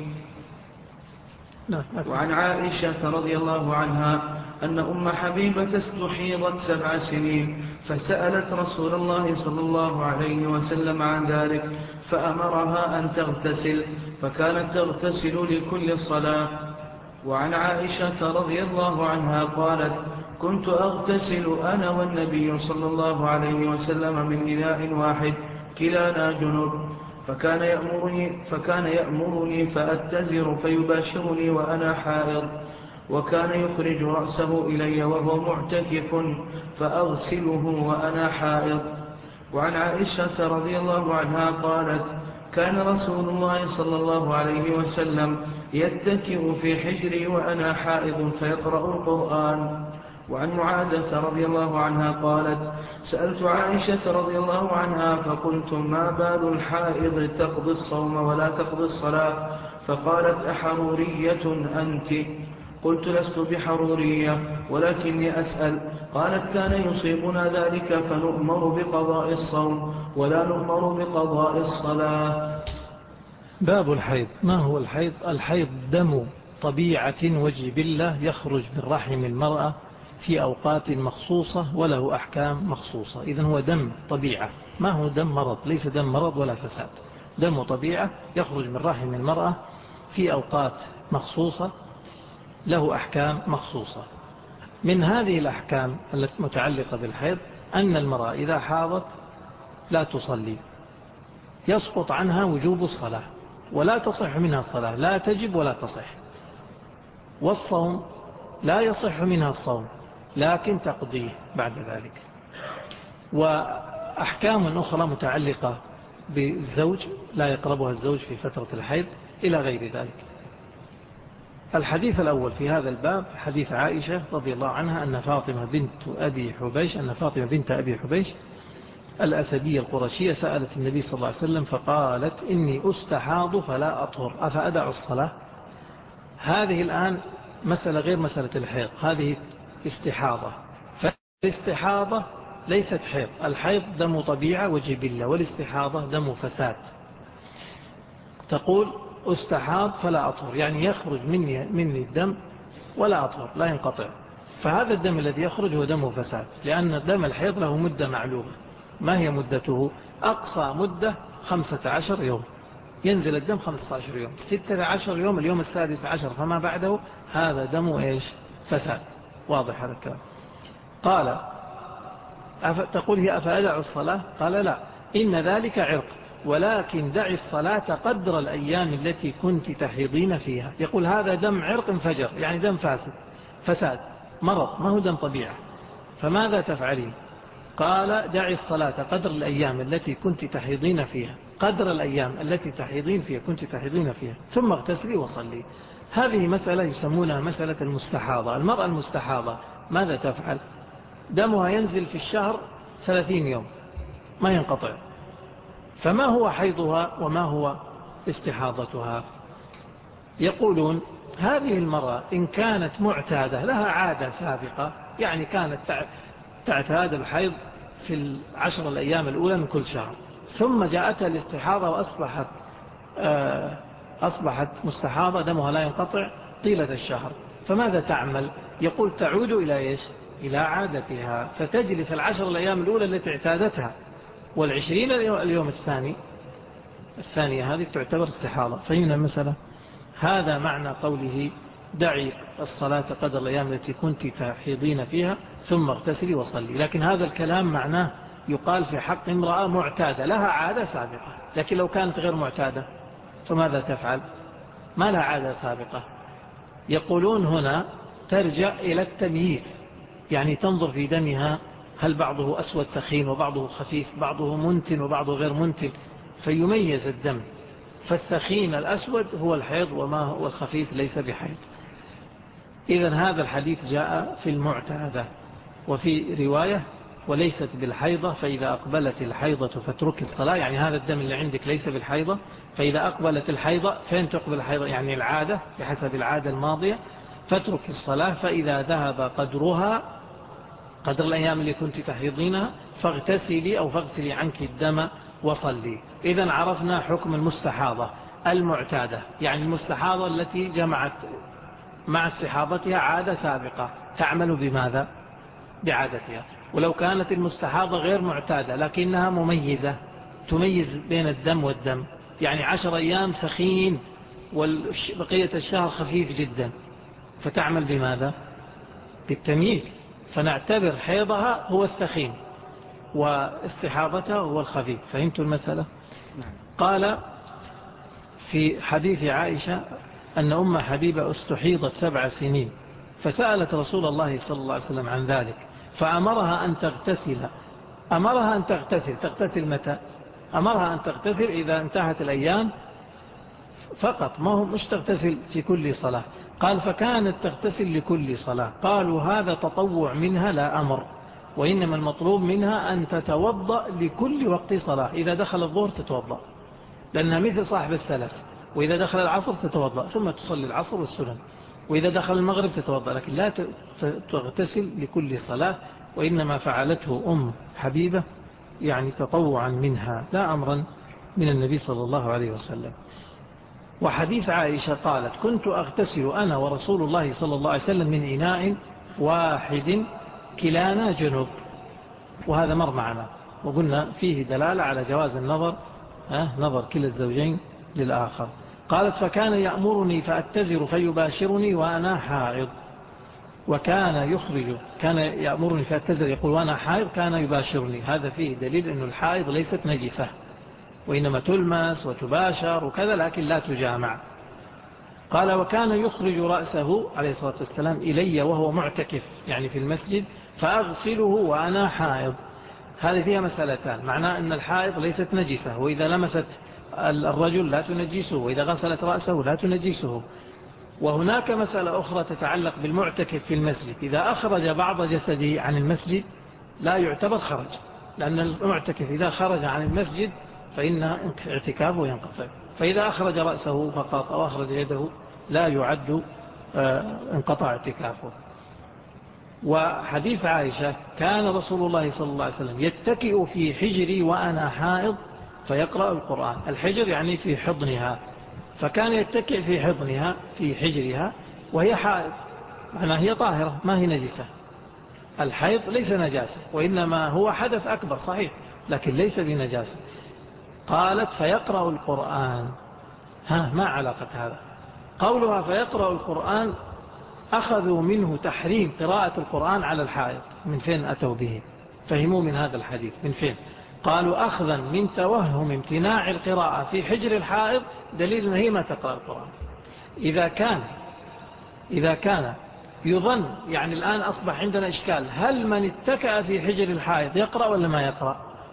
وعن عائشة رضي الله عنها أن أم حبيبة استحيضت سبع سنين فسألت رسول الله صلى الله عليه وسلم عن ذلك فأمرها أن تغتسل، فكانت تغتسل لكل صلاة. وعن عائشة رضي الله عنها قالت: كنت أغتسل أنا والنبي صلى الله عليه وسلم من إناء واحد كلانا جنب، فكان يأمرني, فكان يأمرني فأتزر فيباشرني وأنا حائض، وكان يخرج رأسه إلي وهو معتكف فأغسله وأنا حائض. وعن عائشة رضي الله عنها قالت: كان رسول الله صلى الله عليه وسلم يتكئ في حجري وأنا حائض فيقرأ القرآن. وعن معاذة رضي الله عنها قالت: سألت عائشة رضي الله عنها فقلت: ما بال الحائض تقضي الصوم ولا تقضي الصلاة؟ فقالت: أحرورية أنت؟ قلت: لست بحرورية ولكني أسأل. قالت: كان يصيبنا ذلك فنؤمر بقضاء الصوم ولا نؤمر بقضاء الصلاة. باب الحيض. ما هو الحيض؟ الحيض دم طبيعة وجبلة يخرج من رحم المرأة في أوقات مخصوصة وله أحكام مخصوصة. إذن هو دم طبيعة، ما هو دم مرض، ليس دم مرض ولا فساد، دم طبيعة يخرج من رحم المرأة في أوقات مخصوصة له أحكام مخصوصة. من هذه الأحكام التي متعلقة بالحيض أن المرأة إذا حاضت لا تصلي، يسقط عنها وجوب الصلاة ولا تصح منها الصلاة، لا تجب ولا تصح. والصوم لا يصح منها الصوم لكن تقضيه بعد ذلك. وأحكام أخرى متعلقة بالزوج لا يقربها الزوج في فترة الحيض إلى غير ذلك. الحديث الأول في هذا الباب حديث عائشة رضي الله عنها أن فاطمة بنت أبي حبيش أن فاطمة بنت أبي حبيش الأسدية القرشية سألت النبي صلى الله عليه وسلم فقالت إني أستحاض فلا أطهر أفأدع الصلاة. هذه الآن مسألة غير مسألة الحيض، هذه استحاضة. فالاستحاضة ليست حيض، الحيض دم طبيعة وجبلة، والاستحاضة دم فساد. تقول استحاض فلا أطهر، يعني يخرج مني, مني الدم ولا أطهر، لا ينقطع. فهذا الدم الذي يخرج هو دم فساد، لأن دم الحيض له مدة معلومة. ما هي مدته؟ أقصى مدة خمسة عشر يوم، ينزل الدم خمسة عشر يوم، ستة عشر يوم، اليوم السادس عشر فما بعده هذا دم إيش؟ فساد. واضح هذا الكلام. قال تقول هي أفأدع الصلاة؟ قال لا، إن ذلك عرق، ولكن دع الصلاة قدر الأيام التي كنت تحيضين فيها. يقول هذا دم عرق انفجر، يعني دم فاسد فساد مرض، ما هو دم طبيعة. فماذا تفعلين؟ قال دع الصلاة قدر الأيام التي كنت تحيضين فيها، قدر الأيام التي تحيضين فيها كنت تحيضين فيها، ثم اغتسلي وصلي. هذه مسألة يسمونها مسألة المستحاضة. المرأة المستحاضة ماذا تفعل؟ دمها ينزل في الشهر ثلاثين يوم ما ينقطع. فما هو حيضها وما هو استحاضتها؟ يقولون هذه المرأة إن كانت معتادة لها عادة سابقة، يعني كانت تعتاد الحيض في العشر الأيام الأولى من كل شهر، ثم جاءتها الاستحاضة وأصبحت أصبحت مستحاضة دمها لا ينقطع طيلة الشهر، فماذا تعمل؟ يقول تعود إلى إيش؟ إلى عادتها، فتجلس العشر الأيام الأولى التي اعتادتها، والعشرين اليوم الثاني الثانية هذه تعتبر استحاضة. فهمنا المسألة؟ هذا معنى قوله دعي الصلاة قدر الأيام التي كنت تحيضين فيها ثم اغتسلي وصلي. لكن هذا الكلام معناه يقال في حق امرأة معتادة لها عادة سابقة. لكن لو كانت غير معتادة فماذا تفعل؟ ما لها عادة سابقة. يقولون هنا ترجع إلى التمييز، يعني تنظر في دمها هل بعضه أسود ثخين وبعضه خفيف، بعضه منتن وبعضه غير منتن، فيميز الدم. فالثخين الأسود هو الحيض وما هو الخفيف ليس بحيض. إذن هذا الحديث جاء في المعتادة. وفي رواية وليست بالحيضة فإذا أقبلت الحيضة فترك الصلاة، يعني هذا الدم اللي عندك ليس بالحيضة، فإذا أقبلت الحيضة فين تقبل الحيضة؟ يعني العادة بحسب العادة الماضية، فترك الصلاة. فإذا ذهب قدرها قدر الأيام اللي كنت تحيضينها فاغتسلي أو فاغسلي عنك الدم وصلي. إذن عرفنا حكم المستحاضة المعتادة، يعني المستحاضة التي جمعت مع استحاضتها عادة سابقة تعمل بماذا؟ بعادتها. ولو كانت المستحاضة غير معتادة لكنها مميزة تميز بين الدم والدم، يعني عشر أيام ثخين وبقية الشهر خفيف جدا، فتعمل بماذا؟ بالتمييز. فنعتبر حيضها هو الثخين واستحاضتها هو الخفيف. فهمتوا المسألة؟ قال في حديث عائشة أن أم حبيبة استحيضت سبع سنين فسألت رسول الله صلى الله عليه وسلم عن ذلك فأمرها أن تغتسل. أمرها أن تغتسل. تغتسل متى؟ أمرها أن تغتسل إذا انتهت الأيام فقط، ما هو مش تغتسل في كل صلاة. قال فكانت تغتسل لكل صلاة. قالوا هذا تطوع منها لا أمر، وإنما المطلوب منها أن تتوضأ لكل وقت صلاة. إذا دخل الظهر تتوضأ لأنها مثل صاحب السلس، وإذا دخل العصر تتوضأ ثم تصلي العصر والسنن، وإذا دخل المغرب تتوضأ، لكن لا تغتسل لكل صلاة. وإنما فعلته أم حبيبة يعني تطوعا منها لا أمرا من النبي صلى الله عليه وسلم. وحديث عائشة قالت كنت أغتسل أنا ورسول الله صلى الله عليه وسلم من إناء واحد كلانا جنب، وهذا مر معنا وقلنا فيه دلالة على جواز النظر نظر كلا الزوجين للآخر. قالت فكان يأمرني فأتزر فيباشرني وأنا حائض، وكان يخرج كان يأمرني فأتزر يقول وأنا حائض كان يباشرني. هذا فيه دليل أن الحائض ليست نجسة وإنما تلمس وتباشر وكذا لكن لا تجامع. قال وكان يخرج رأسه عليه الصلاة والسلام إلي وهو معتكف يعني في المسجد فأغسله وأنا حائض. هذه فيها مسألتان، معناه أن الحائض ليست نجسة، وإذا لمست الرجل لا تنجسه، وإذا غسلت رأسه لا تنجسه. وهناك مسألة أخرى تتعلق بالمعتكف في المسجد، إذا أخرج بعض جسده عن المسجد لا يعتبر خرج، لأن المعتكف إذا خرج عن المسجد فإن اعتكافه ينقطع، فإذا أخرج رأسه فقط أو أخرج يده لا يعد انقطع اعتكافه. وحديث عائشة كان رسول الله صلى الله عليه وسلم يتكئ في حجري وأنا حائض فيقرأ القرآن. الحجر يعني في حضنها، فكان يتكئ في حضنها في حجرها وهي حائض، معناها هي طاهرة ما هي نجسة. الحيض ليس نجاسة وإنما هو حدث أكبر صحيح لكن ليس بنجاسة. قالت فيقرأ القرآن، ها ما علاقة هذا؟ قولها فيقرأ القرآن أخذوا منه تحريم قراءة القرآن على الحائض. من فين أتوا به؟ فهموا من هذا الحديث من فين؟ قالوا أخذا من توهم امتناع القراءة في حجر الحائض دليل أنه هي ما تقرأ القرآن. إذا كان إذا كان يظن يعني الآن أصبح عندنا إشكال، هل من اتكأ في حجر الحائض يقرأ ولا ما يقرأ؟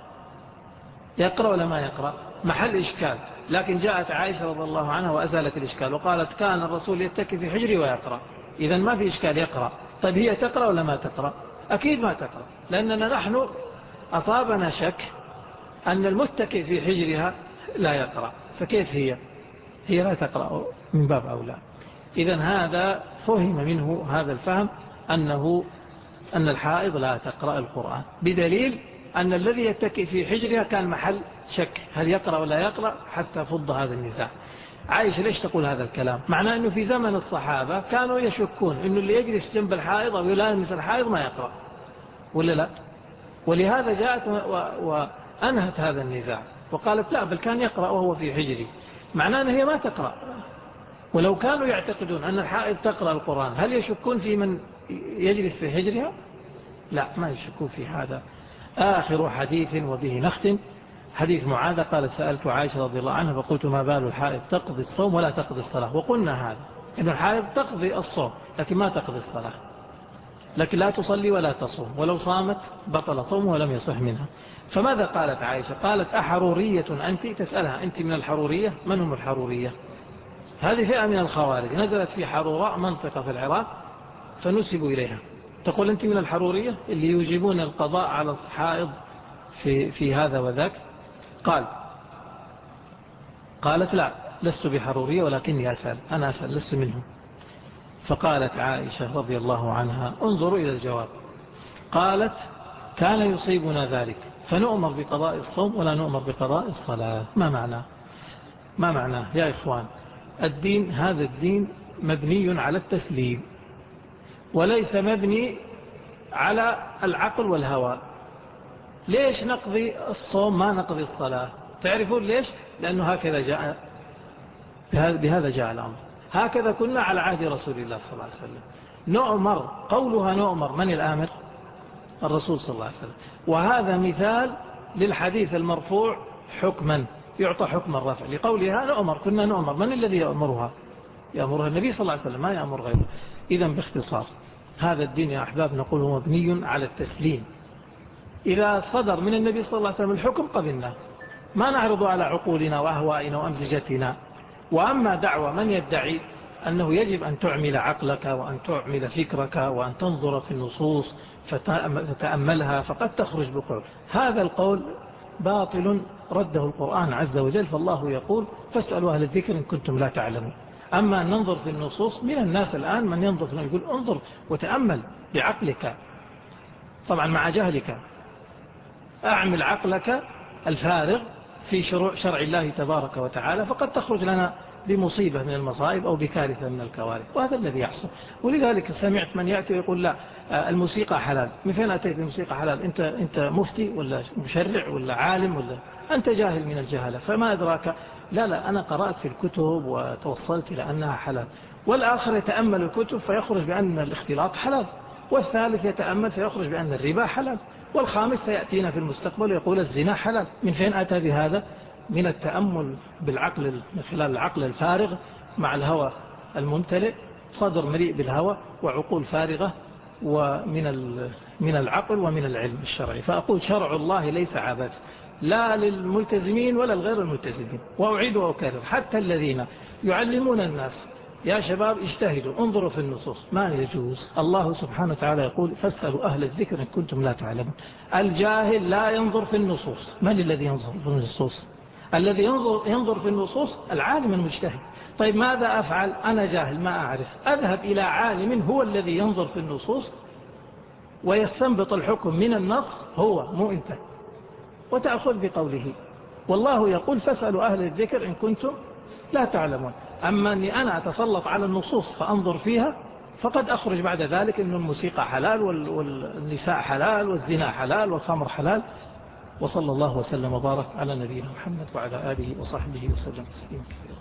يقرأ ولا ما يقرأ؟ محل إشكال. لكن جاءت عائشة رضي الله عنها وأزالت الإشكال وقالت كان الرسول يتكي في حجري ويقرأ، إذن ما في إشكال يقرأ. طيب هي تقرأ ولا ما تقرأ؟ أكيد ما تقرأ، لأننا نحن أصابنا شك أن المتكئ في حجرها لا يقرأ، فكيف هي هي لا تقرأ من باب أولى. إذن هذا فهم منه هذا الفهم أنه أن الحائض لا تقرأ القرآن، بدليل أن الذي يتكئ في حجرها كان محل شك هل يقرأ ولا يقرأ حتى فض هذا النزاع. عائشة ليش تقول هذا الكلام؟ معناه أنه في زمن الصحابة كانوا يشكون أنه اللي يجلس جنب الحائض أو يلامس الحائض ما يقرأ ولا لا، ولهذا جاءت وأنهت هذا النزاع وقالت لا بل كان يقرأ وهو في حجري، معناه أنها هي ما تقرأ. ولو كانوا يعتقدون أن الحائض تقرأ القرآن هل يشكون في من يجلس في حجرها؟ لا ما يشكون في هذا. آخر حديث وبه نختم حديث معاذ قالت سألت عائشة رضي الله عنها فقلت ما بال الحائض تقضي الصوم ولا تقضي الصلاة؟ وقلنا هذا إن الحائض تقضي الصوم لكن ما تقضي الصلاة، لكن لا تصلي ولا تصوم، ولو صامت بطل صومه ولم يصح منها. فماذا قالت عائشة؟ قالت أحرورية أنت؟ تسألها أنت من الحرورية؟ من هم الحرورية؟ هذه فئة من الخوارج نزلت في حروراء منطقة في العراق فنسبوا إليها. تقول أنت من الحرورية اللي يوجبون القضاء على الحائض في, في هذا وذاك؟ قال قالت لا لست بحرورية ولكني أسأل، أنا أسأل لست منهم. فقالت عائشة رضي الله عنها انظروا إلى الجواب، قالت كان يصيبنا ذلك فنؤمر بقضاء الصوم ولا نؤمر بقضاء الصلاة. ما معناه؟ ما معناه يا إخوان؟ الدين هذا الدين مبني على التسليم وليس مبني على العقل والهوى. ليش نقضي الصوم ما نقضي الصلاة؟ تعرفون ليش؟ لأنه هكذا جاء بهذا جاء الأمر، هكذا كنا على عهد رسول الله صلى الله عليه وسلم. نؤمر، قولها نؤمر، من الآمر؟ الرسول صلى الله عليه وسلم. وهذا مثال للحديث المرفوع حكما يعطى حكم الرفع لقولها نؤمر، كنا نؤمر. من الذي يأمرها؟ يأمرها النبي صلى الله عليه وسلم ما يأمر غيره. إذن باختصار هذا الدين يا أحباب نقول هو مبني على التسليم. إذا صدر من النبي صلى الله عليه وسلم الحكم قبلنا، ما نعرض على عقولنا وأهوائنا وأمزجتنا. وأما دعوة من يدعي أنه يجب أن تعمل عقلك وأن تعمل فكرك وأن تنظر في النصوص فتأملها فقد تخرج بقول، هذا القول باطل رده القرآن عز وجل. فالله يقول فاسألوا أهل الذكر إن كنتم لا تعلمون. أما أن ننظر في النصوص، من الناس الآن من ينظر في يقول انظر وتأمل بعقلك، طبعا مع جهلك، أعمل عقلك الفارغ في شرع, شرع الله تبارك وتعالى فقد تخرج لنا بمصيبة من المصائب أو بكارثة من الكوارث، وهذا الذي يحصل. ولذلك سمعت من يأتي ويقول لا الموسيقى حلال. من فين أتيت الموسيقى حلال؟ أنت, أنت مفتي ولا مشرع ولا عالم ولا أنت جاهل من الجهالة؟ فما أدراك؟ لا لا أنا قرأت في الكتب وتوصلت إلى أنها حلال. والآخر يتأمل الكتب فيخرج بأن الاختلاط حلال، والثالث يتأمل فيخرج بأن الربا حلال، والخامس سيأتينا في المستقبل يقول الزنا حلال. من فين أتى بهذا؟ من التأمل بالعقل، من خلال العقل الفارغ مع الهوى الممتلئ، صدر مليء بالهوى وعقول فارغة، ومن من العقل ومن العلم الشرعي. فأقول شرع الله ليس عبث لا للملتزمين ولا الغير الملتزمين. وأعيد وأكرر حتى الذين يعلمون الناس يا شباب اجتهدوا انظروا في النصوص، ما يجوز. الله سبحانه وتعالى يقول فاسألوا أهل الذكر إن كنتم لا تعلمون. الجاهل لا ينظر في النصوص. من الذي ينظر في النصوص؟ الذي ينظر, ينظر في النصوص العالم المجتهد. طيب ماذا أفعل؟ أنا جاهل ما أعرف، أذهب إلى عالم هو الذي ينظر في النصوص ويستنبط الحكم من النص، هو مو أنت، وتأخذ بقوله. والله يقول فاسألوا أهل الذكر إن كنتم لا تعلمون. أما أني أنا أتسلط على النصوص فأنظر فيها فقد أخرج بعد ذلك أن الموسيقى حلال والنساء حلال والزنا حلال والخمر حلال. وصلى الله وسلم وبارك على نبينا محمد وعلى آله وصحبه وسلم تسليما كثيرا.